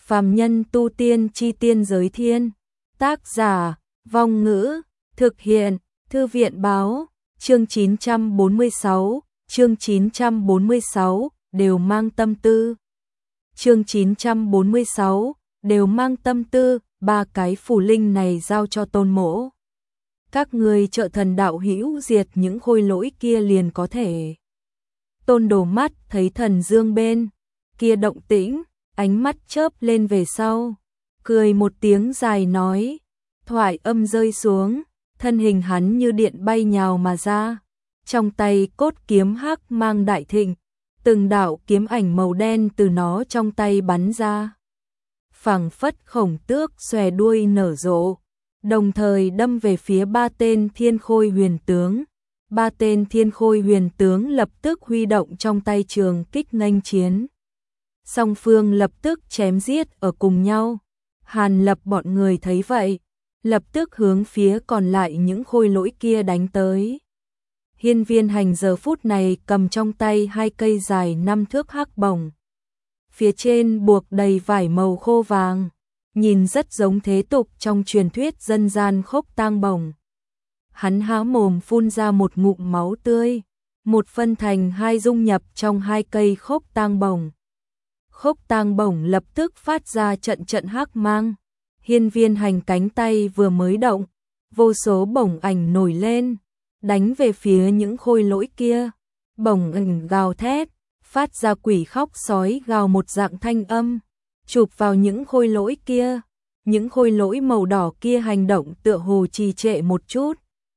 Phàm nhân tu tiên chi tiên giới thiên. Tác giả, Vong Ngữ, thực hiện, Thư viện báo, chương 946, đều mang tâm tư. Chương 946, đều mang tâm tư, ba cái phù linh này giao cho Tôn Mỗ. Các ngươi trợ thần đạo hữu diệt những khôi lỗi kia liền có thể. Tôn Đồ mắt thấy Thần Dương bên kia động tĩnh, ánh mắt chớp lên về sau, cười một tiếng dài nói, thoại âm rơi xuống, thân hình hắn như điện bay nhào mà ra, trong tay cốt kiếm hắc mang đại thịnh, từng đạo kiếm ảnh màu đen từ nó trong tay bắn ra. Phảng phất khổng tước xòe đuôi nở rộ, đồng thời đâm về phía ba tên thiên khôi huyền tướng. Ba tên thiên khôi huyền tướng lập tức huy động trong tay trường kích nghênh chiến. Song phương lập tức chém giết ở cùng nhau. Hàn Lập bọn người thấy vậy, lập tức hướng phía còn lại những khôi lỗi kia đánh tới. Hiên Viên Hành giờ phút này cầm trong tay hai cây dài 5 thước hắc bổng. Phía trên buộc đầy vải màu khô vàng, nhìn rất giống thế tục trong truyền thuyết dân gian khốc tang bổng. Hắn há mồm phun ra một ngụm máu tươi, một phân thành hai dung nhập trong hai cây khốc tang bổng. Khốc tang bổng lập tức phát ra trận trận hắc mang. Hiên Viên Hành cánh tay vừa mới động, vô số bổng ảnh nổi lên, đánh về phía những khôi lỗi kia. Bổng ảnh gào thét, phát ra quỷ khóc sói gào một dạng thanh âm, chụp vào những khôi lỗi kia. Những khôi lỗi màu đỏ kia hành động tựa hồ trì trệ một chút,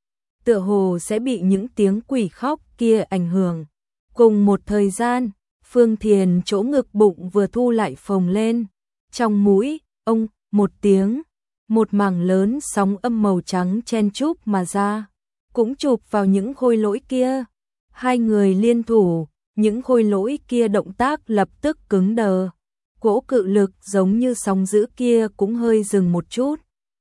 tựa hồ sẽ bị những tiếng quỷ khóc kia ảnh hưởng. Cùng một thời gian, Phương Thiền chỗ ngực bụng vừa thu lại phồng lên, trong mũi, ông, một tiếng, một mảng lớn sóng âm màu trắng chen chúc mà ra, cũng chụp vào những khôi lỗi kia. Hai người liên thủ, những khôi lỗi kia động tác lập tức cứng đờ, cỗ cự lực giống như sóng dữ kia cũng hơi dừng một chút.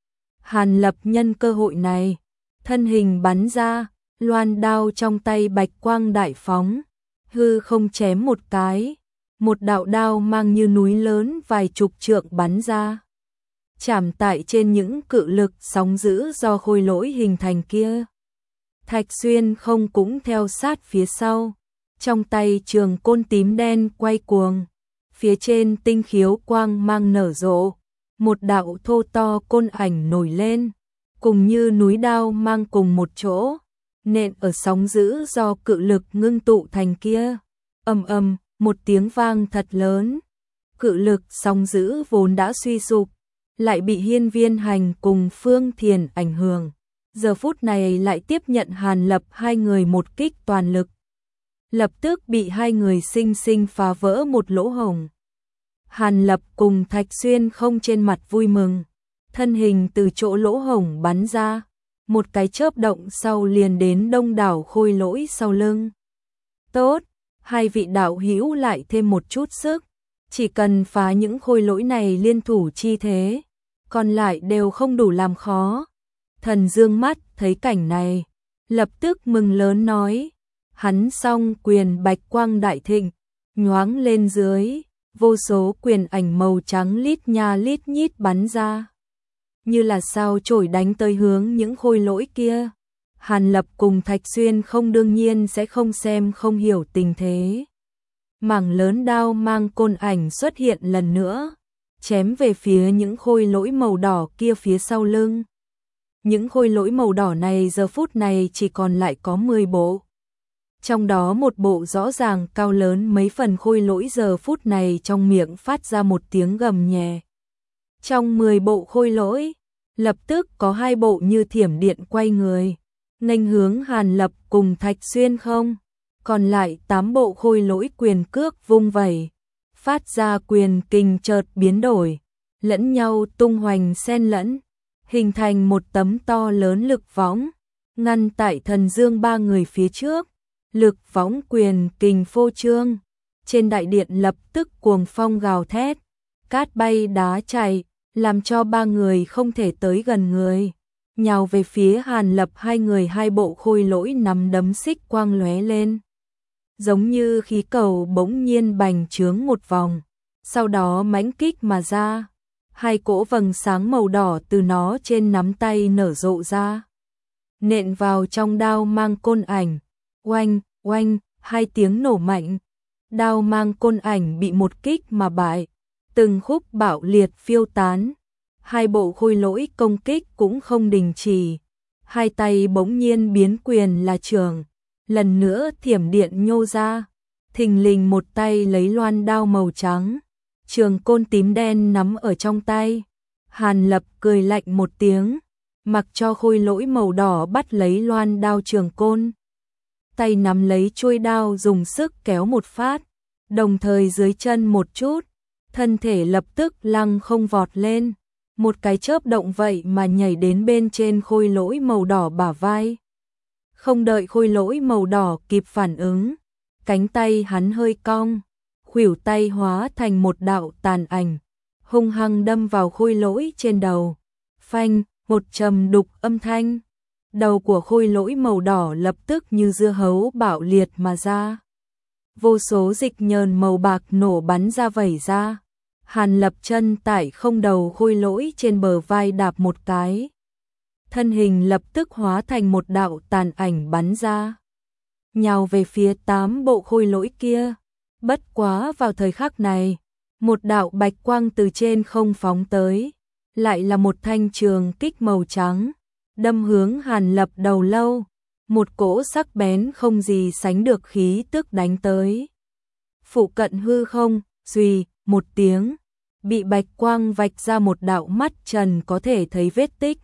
Hàn Lập nhân cơ hội này, thân hình bắn ra, loan đao trong tay bạch quang đại phóng, hư không chém một cái, một đạo đao mang như núi lớn vài chục trượng bắn ra, chạm tại trên những cự lực sóng dữ do khôi lỗi hình thành kia. Thạch Xuyên không cũng theo sát phía sau, trong tay trường côn tím đen quay cuồng, phía trên tinh khiếu quang mang nở rộ, một đạo thô to côn ảnh nổi lên, cùng như núi đao mang cùng một chỗ, nện ở sóng dữ do cự lực ngưng tụ thành kia. Ầm ầm, một tiếng vang thật lớn. Cự lực sóng dữ vốn đã suy sụp, lại bị Hiên Viên Hành cùng Phương Thiền ảnh hưởng. Giờ phút này lại tiếp nhận Hàn Lập hai người một kích toàn lực. Lập tức bị hai người sinh sinh phá vỡ một lỗ hổng. Hàn Lập cùng Thạch Xuyên không trên mặt vui mừng, thân hình từ chỗ lỗ hổng bắn ra, một cái chớp động sau liền đến đông đảo khôi lỗi sau lưng. Tốt, hai vị đạo hữu lại thêm một chút sức, chỉ cần phá những khôi lỗi này liên thủ chi thế, còn lại đều không đủ làm khó. Thần Dương mắt thấy cảnh này, lập tức mừng lớn nói, hắn song quyền bạch quang đại thịnh, nhoáng lên dưới, vô số quyền ảnh màu trắng lít nha lít nhít bắn ra, như là sao chổi đánh tới hướng những khôi lỗi kia. Hàn Lập cùng Thạch Xuyên không đương nhiên sẽ không xem không hiểu tình thế. Mảng lớn đao mang côn ảnh xuất hiện lần nữa, chém về phía những khôi lỗi màu đỏ kia phía sau lưng. Những khôi lỗi màu đỏ này giờ phút này chỉ còn lại có 10 bộ. Trong đó một bộ rõ ràng cao lớn mấy phần khôi lỗi giờ phút này trong miệng phát ra một tiếng gầm nhẹ. Trong 10 bộ khôi lỗi, lập tức có 2 bộ như thiểm điện quay người, nghênh hướng Hàn Lập cùng Thạch Xuyên không. Còn lại 8 bộ khôi lỗi quyền cước vung vẩy, phát ra quyền kình chợt biến đổi, lẫn nhau tung hoành xen lẫn, hình thành một tấm to lớn lực võng, ngăn tại Thần Dương ba người phía trước. Lực võng quyền kình phô trương, trên đại điện lập tức cuồng phong gào thét, cát bay đá chạy, làm cho ba người không thể tới gần người. Nhào về phía Hàn Lập hai người, hai bộ khôi lỗi nắm đấm xích quang lóe lên, giống như khí cầu bỗng nhiên bành trướng một vòng, sau đó mãnh kích mà ra. Hai cỗ vầng sáng màu đỏ từ nó trên nắm tay nở rộ ra, nện vào trong đao mang côn ảnh. Oanh, oanh, hai tiếng nổ mạnh. Đao mang côn ảnh bị một kích mà bại, từng khúc bạo liệt phiêu tán. Hai bộ khôi lỗi công kích cũng không đình chỉ. Hai tay bỗng nhiên biến quyền là trường, lần nữa thiểm điện nhô ra. Thình lình một tay lấy loan đao màu trắng, trường côn tím đen nắm ở trong tay. Hàn Lập cười lạnh một tiếng, mặc cho khôi lỗi màu đỏ bắt lấy loan đao trường côn. Tay nắm lấy chuôi đao dùng sức kéo một phát, đồng thời dưới chân một chút, thân thể lập tức lăng không vọt lên. Một cái chớp động vậy mà nhảy đến bên trên khôi lỗi màu đỏ bả vai. Không đợi khôi lỗi màu đỏ kịp phản ứng, cánh tay hắn hơi cong, khuỷu tay hóa thành một đạo tàn ảnh, hung hăng đâm vào khôi lỗi trên đầu. Phanh, một trầm đục âm thanh. Đầu của khôi lỗi màu đỏ lập tức như dưa hấu bạo liệt mà ra. Vô số dịch nhờn màu bạc nổ bắn ra vẩy ra. Hàn Lập chân tại không đầu khôi lỗi trên bờ vai đạp một cái. Thân hình lập tức hóa thành một đạo tàn ảnh bắn ra, nhào về phía 8 bộ khôi lỗi kia. Bất quá vào thời khắc này, một đạo bạch quang từ trên không phóng tới, lại là một thanh trường kích màu trắng, đâm hướng Hàn Lập đầu lâu. Một cỗ sắc bén không gì sánh được khí tức đánh tới. Phụ cận hư không, suy, một tiếng, bị bạch quang vạch ra một đạo mắt trần có thể thấy vết tích.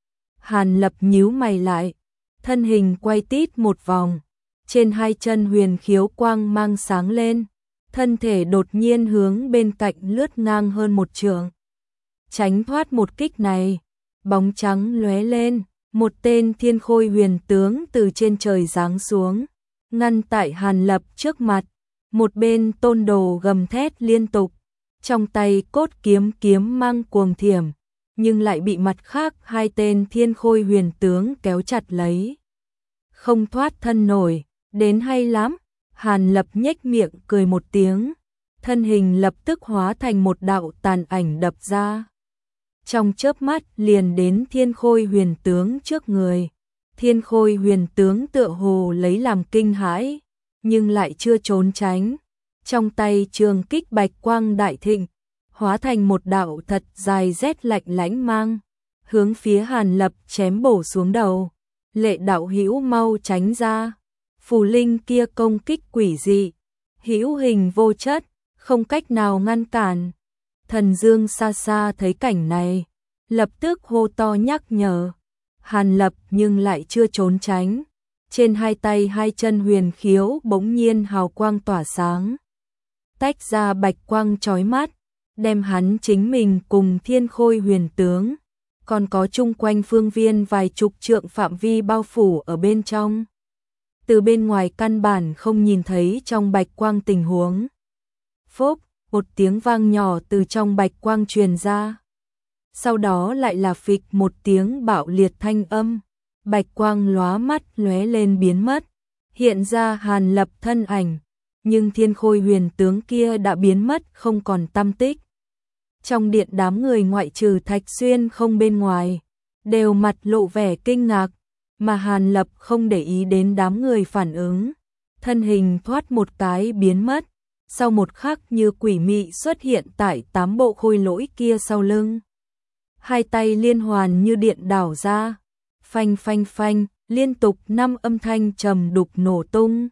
Hàn Lập nhíu mày lại, thân hình quay tít một vòng, trên hai chân huyền khiếu quang mang sáng lên, thân thể đột nhiên hướng bên cạnh lướt ngang hơn một trượng. Tránh thoát một kích này, bóng trắng lóe lên, một tên thiên khôi huyền tướng từ trên trời giáng xuống, ngăn tại Hàn Lập trước mặt. Một bên Tôn Đồ gầm thét liên tục, trong tay cốt kiếm kiếm mang cuồng thiểm, nhưng lại bị mặt khác hai tên thiên khôi huyền tướng kéo chặt lấy. Không thoát thân nổi, đến hay lắm. Hàn Lập nhếch miệng cười một tiếng, thân hình lập tức hóa thành một đạo tàn ảnh đập ra. Trong chớp mắt liền đến thiên khôi huyền tướng trước người. Thiên khôi huyền tướng tựa hồ lấy làm kinh hãi, nhưng lại chưa trốn tránh. Trong tay trường kích bạch quang đại thịnh, hóa thành một đạo thật dài rét lạnh lãnh mang, hướng phía Hàn Lập chém bổ xuống đầu. Lệ đạo hữu mau tránh ra. Phù linh kia công kích quỷ dị, hữu hình vô chất, không cách nào ngăn cản. Thần Dương xa xa thấy cảnh này, lập tức hô to nhắc nhở. Hàn Lập nhưng lại chưa trốn tránh. Trên hai tay hai chân huyền khiếu bỗng nhiên hào quang tỏa sáng, tách ra bạch quang chói mắt, đem hắn chính mình cùng thiên khôi huyền tướng, còn có chung quanh phương viên vài chục trượng phạm vi bao phủ ở bên trong. Từ bên ngoài căn bản không nhìn thấy trong bạch quang tình huống. Phốp, một tiếng vang nhỏ từ trong bạch quang truyền ra. Sau đó lại là phịch một tiếng bạo liệt thanh âm. Bạch quang lóa mắt lóe lên biến mất, hiện ra Hàn Lập thân ảnh, nhưng thiên khôi huyền tướng kia đã biến mất không còn tăm tích. Trong điện đám người ngoại trừ Thạch Xuyên không bên ngoài, đều mặt lộ vẻ kinh ngạc, mà Hàn Lập không để ý đến đám người phản ứng. Thân hình thoát một cái biến mất, sau một khắc như quỷ mị xuất hiện tại 8 bộ khôi lỗi kia sau lưng. Hai tay liên hoàn như điện đảo ra, phanh phanh phanh, liên tục 5 âm thanh trầm đục nổ tung.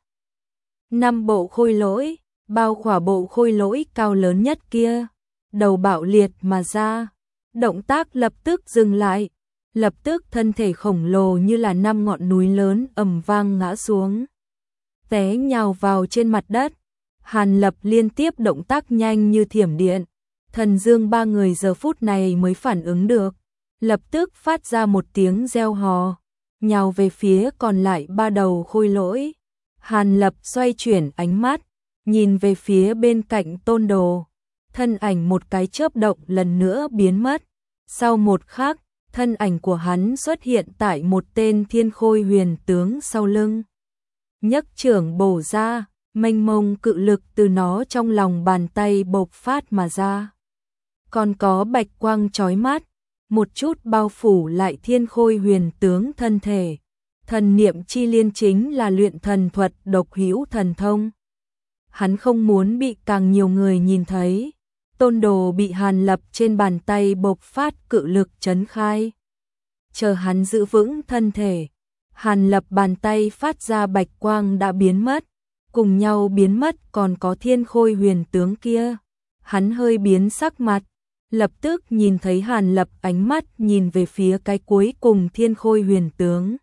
5 bộ khôi lỗi, bao khỏa bộ khôi lỗi cao lớn nhất kia, đầu bạo liệt mà ra. Động tác lập tức dừng lại, lập tức thân thể khổng lồ như là 5 ngọn núi lớn ầm vang ngã xuống, té nhào vào trên mặt đất. Hàn Lập liên tiếp động tác nhanh như thiểm điện. Thần Dương ba người giờ phút này mới phản ứng được, lập tức phát ra một tiếng reo hò, nhào về phía còn lại 3 đầu khôi lỗi. Hàn Lập xoay chuyển ánh mắt, nhìn về phía bên cạnh Tôn Đồ, thân ảnh một cái chớp động lần nữa biến mất. Sau một khắc, thân ảnh của hắn xuất hiện tại một tên thiên khôi huyền tướng sau lưng. Nhấc trưởng bổ ra, mênh mông cự lực từ nó trong lòng bàn tay bộc phát mà ra. Còn có bạch quang chói mắt, một chút bao phủ lại Thiên Khôi huyền tướng thân thể. Thần niệm chi liên chính là luyện thần thuật độc hữu thần thông. Hắn không muốn bị càng nhiều người nhìn thấy. Tôn Đồ bị Hàn Lập trên bàn tay bộc phát cự lực chấn khai. Chờ hắn giữ vững thân thể, Hàn Lập bàn tay phát ra bạch quang đã biến mất. Cùng nhau biến mất còn có Thiên Khôi huyền tướng kia. Hắn hơi biến sắc mặt, lập tức nhìn thấy Hàn Lập ánh mắt nhìn về phía cái cuối cùng Thiên Khôi huyền tướng.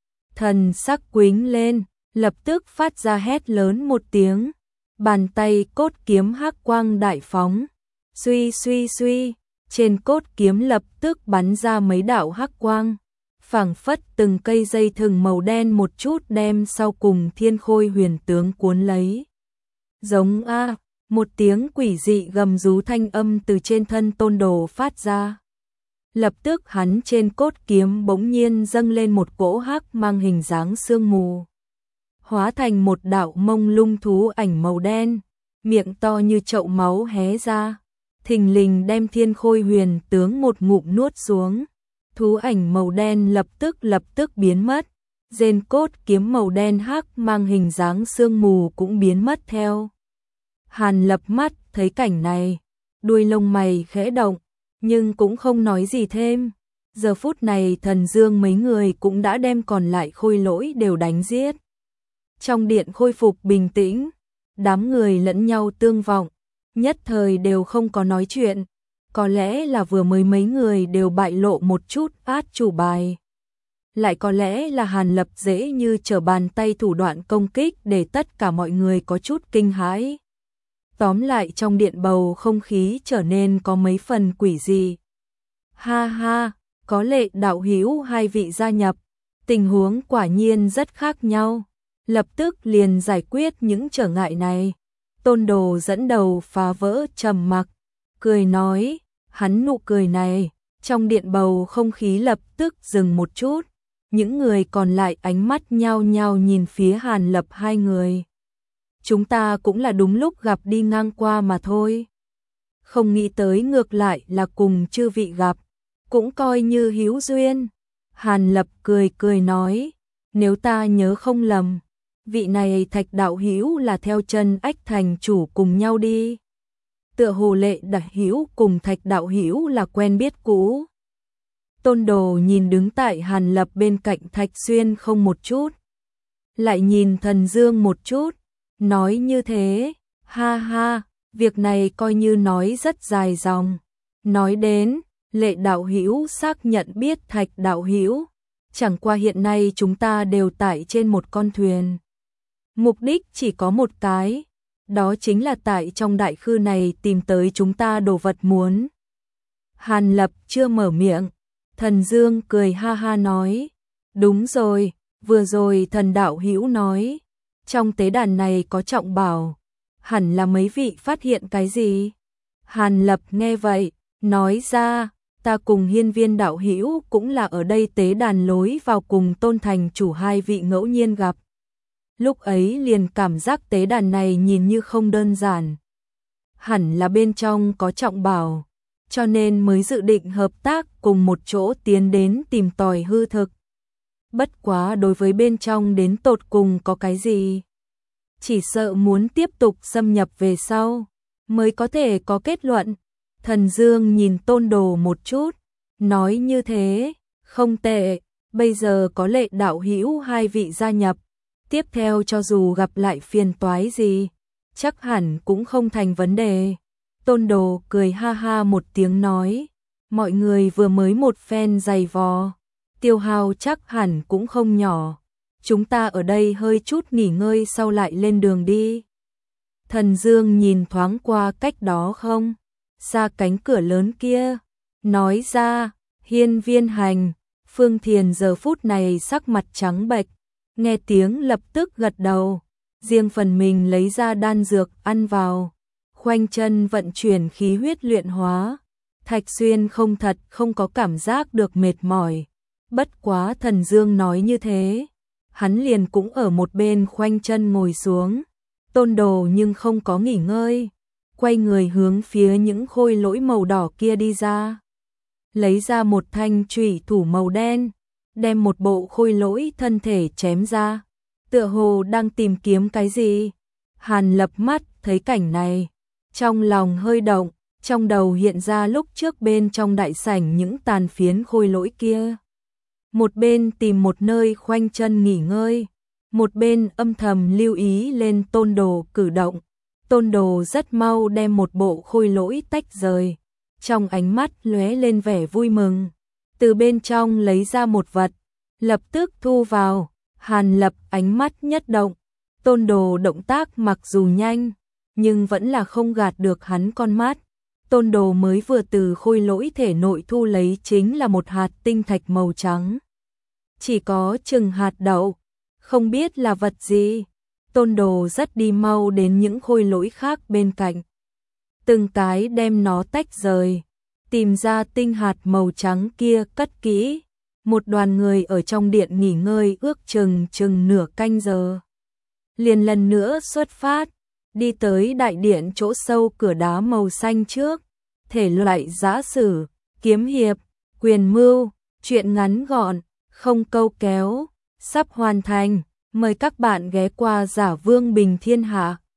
Thần sắc quính lên, lập tức phát ra hét lớn một tiếng. Bàn tay cốt kiếm hắc quang đại phóng. Suy suy suy, trên cốt kiếm lập tức bắn ra mấy đạo hắc quang. Phảng phất từng cây dây thừng màu đen một chút đem sau cùng Thiên Khôi huyền tướng cuốn lấy. Giống a, một tiếng quỷ dị gầm rú thanh âm từ trên thân Tôn Đồ phát ra. Lập tức hắn trên cốt kiếm bỗng nhiên dâng lên một cỗ hắc mang hình dáng sương mù. Hóa thành một đạo mông lung thú ảnh màu đen, miệng to như chậu máu hé ra. Thình lình đem Thiên Khôi huyền tướng một ngụm nuốt xuống. Thú ảnh màu đen lập tức biến mất. Trên cốt kiếm màu đen hắc mang hình dáng sương mù cũng biến mất theo. Hàn Lập mắt thấy cảnh này, đuôi lông mày khẽ động, nhưng cũng không nói gì thêm. Giờ phút này Thần Dương mấy người cũng đã đem còn lại khôi lỗi đều đánh giết. Trong điện khôi phục bình tĩnh, đám người lẫn nhau tương vọng, nhất thời đều không có nói chuyện. Có lẽ là vừa mới mấy người đều bại lộ một chút át chủ bài. Lại có lẽ là Hàn Lập dễ như trở bàn tay thủ đoạn công kích để tất cả mọi người có chút kinh hãi. Tóm lại trong điện bầu không khí trở nên có mấy phần quỷ dị. Ha ha, có Lệ đạo hữu hai vị gia nhập, tình huống quả nhiên rất khác nhau. Lập tức liền giải quyết những trở ngại này. Tôn Đồ dẫn đầu phá vỡ trầm mặc, cười nói, hắn nụ cười này, trong điện bầu không khí lập tức dừng một chút. Những người còn lại ánh mắt nhao nhao nhìn phía Hàn Lập hai người. Chúng ta cũng là đúng lúc gặp đi ngang qua mà thôi. Không nghĩ tới ngược lại là cùng chư vị gặp, cũng coi như hữu duyên. Hàn Lập cười nói, nếu ta nhớ không lầm, vị này Thạch đạo hữu là theo chân Ách thành chủ cùng nhau đi. Tựa hồ Lệ đạo hữu cùng Thạch đạo hữu là quen biết cũ. Tôn Đồ nhìn đứng tại Hàn Lập bên cạnh Thạch Xuyên không một chút, lại nhìn Thần Dương một chút, nói như thế, ha ha, việc này coi như nói rất dài dòng. Nói đến, Lệ đạo hữu xác nhận biết Thạch đạo hữu, chẳng qua hiện nay chúng ta đều tại trên một con thuyền. Mục đích chỉ có một cái, đó chính là tại trong đại khư này tìm tới chúng ta đồ vật muốn. Hàn Lập chưa mở miệng, Thần Dương cười ha ha nói, đúng rồi, vừa rồi Thần đạo hữu nói, trong tế đàn này có trọng bảo, hẳn là mấy vị phát hiện cái gì? Hàn Lập nghe vậy, nói ra, ta cùng Hiên Viên đạo hữu cũng là ở đây tế đàn lối vào cùng Tôn thành chủ hai vị ngẫu nhiên gặp. Lúc ấy liền cảm giác tế đàn này nhìn như không đơn giản. Hẳn là bên trong có trọng bảo, cho nên mới dự định hợp tác cùng một chỗ tiến đến tìm tòi hư thực. Bất quá đối với bên trong đến tột cùng có cái gì, chỉ sợ muốn tiếp tục xâm nhập về sau mới có thể có kết luận. Thần Dương nhìn Tôn Đồ một chút, nói như thế, không tệ, bây giờ có Lệ đạo hữu hai vị gia nhập, tiếp theo cho dù gặp lại phiền toái gì, chắc hẳn cũng không thành vấn đề. Tôn Đồ cười ha ha một tiếng nói, mọi người vừa mới một phen giày vò, tiêu hao chắc hẳn cũng không nhỏ. Chúng ta ở đây hơi chút nghỉ ngơi sau lại lên đường đi. Thần Dương nhìn thoáng qua cách đó không xa cánh cửa lớn kia, nói ra, Hiên Viên Hành. Phương Thiền giờ phút này sắc mặt trắng bệch, nghe tiếng lập tức gật đầu, riêng phần mình lấy ra đan dược ăn vào, khoanh chân vận chuyển khí huyết luyện hóa. Thạch Xuyên không có cảm giác được mệt mỏi, bất quá Thần Dương nói như thế, hắn liền cũng ở một bên khoanh chân ngồi xuống, Tôn Đồ nhưng không có nghỉ ngơi, quay người hướng phía những khôi lỗi màu đỏ kia đi ra. Lấy ra một thanh chủy thủ màu đen, đem một bộ khôi lỗi thân thể chém ra, tựa hồ đang tìm kiếm cái gì. Hàn Lập mắt thấy cảnh này, trong lòng hơi động, trong đầu hiện ra lúc trước bên trong đại sảnh những tàn phiến khôi lỗi kia. Một bên tìm một nơi khoanh chân nghỉ ngơi, một bên âm thầm lưu ý lên Tôn Đồ cử động. Tôn Đồ rất mau đem một bộ khôi lỗi tách rời, trong ánh mắt lóe lên vẻ vui mừng, từ bên trong lấy ra một vật, lập tức thu vào. Hàn Lập ánh mắt nhất động, Tôn Đồ động tác mặc dù nhanh, nhưng vẫn là không gạt được hắn con mắt. Tôn Đồ mới vừa từ khôi lỗi thể nội thu lấy chính là một hạt tinh thạch màu trắng. Chỉ có chừng hạt đậu, không biết là vật gì. Tôn Đồ rất đi mau đến những khôi lỗi khác bên cạnh, từng cái đem nó tách rời, tìm ra tinh hạt màu trắng kia cất kỹ. Một đoàn người ở trong điện nghỉ ngơi ước chừng nửa canh giờ. Liền lần nữa xuất phát, đi tới đại điện chỗ sâu cửa đá màu xanh trước. Thể loại giã sử, kiếm hiệp, quyền mưu, truyện ngắn gọn, không câu kéo, sắp hoàn thành. Mời các bạn ghé qua Giả Vương Bình Thiên Hạ.